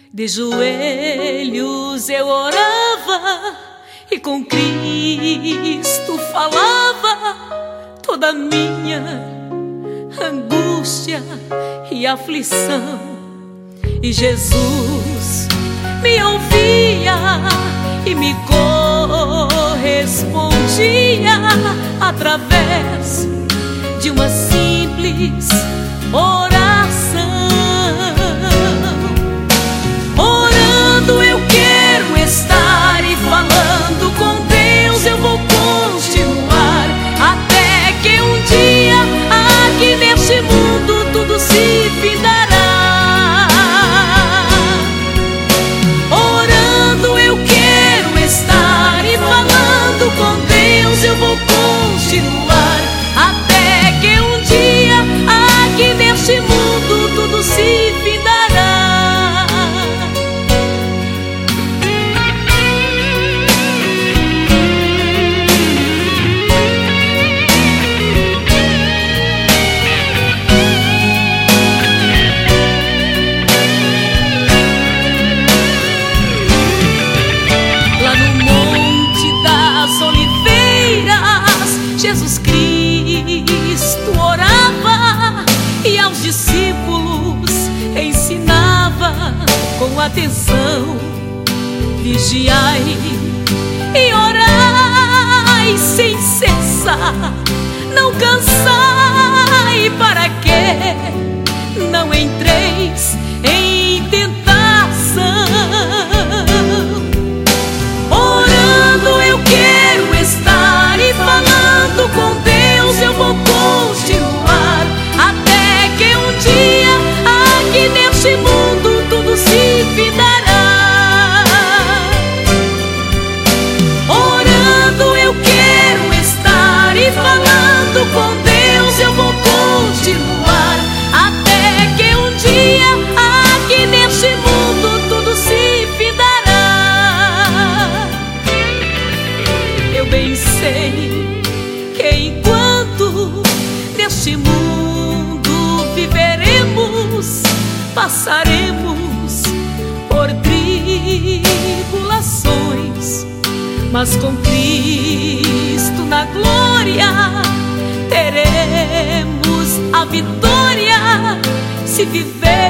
De joelhos eu orava e com Cristo falava toda a minha angústia e aflição. E Jesus me ouvia e me correspondia através de uma simples oração. Orando eu quero estar e falando com Deus eu vou continuar até que um dia aqui neste mundo tudo se findará. Orando eu quero estar e falando com Deus eu vou continuar até que um dia aqui neste mundo tudo se findará. Lá no Monte das Oliveiras, Jesus Cristo orava e aos discípulos ensinava com atenção: vigiai e orai sem cessar, não cansai, para que não entreis em tentação. Orando eu quero estar e falando com Deus eu vou continuar até que um dia aqui neste mundo tudo se findará. Orando eu quero estar e falando com Deus eu vou continuar até que um dia aqui neste mundo tudo se findará. Eu bem sei que enquanto neste mundo viveremos, passaremos por tribulações, mas com Cristo na glória teremos a vitória se viver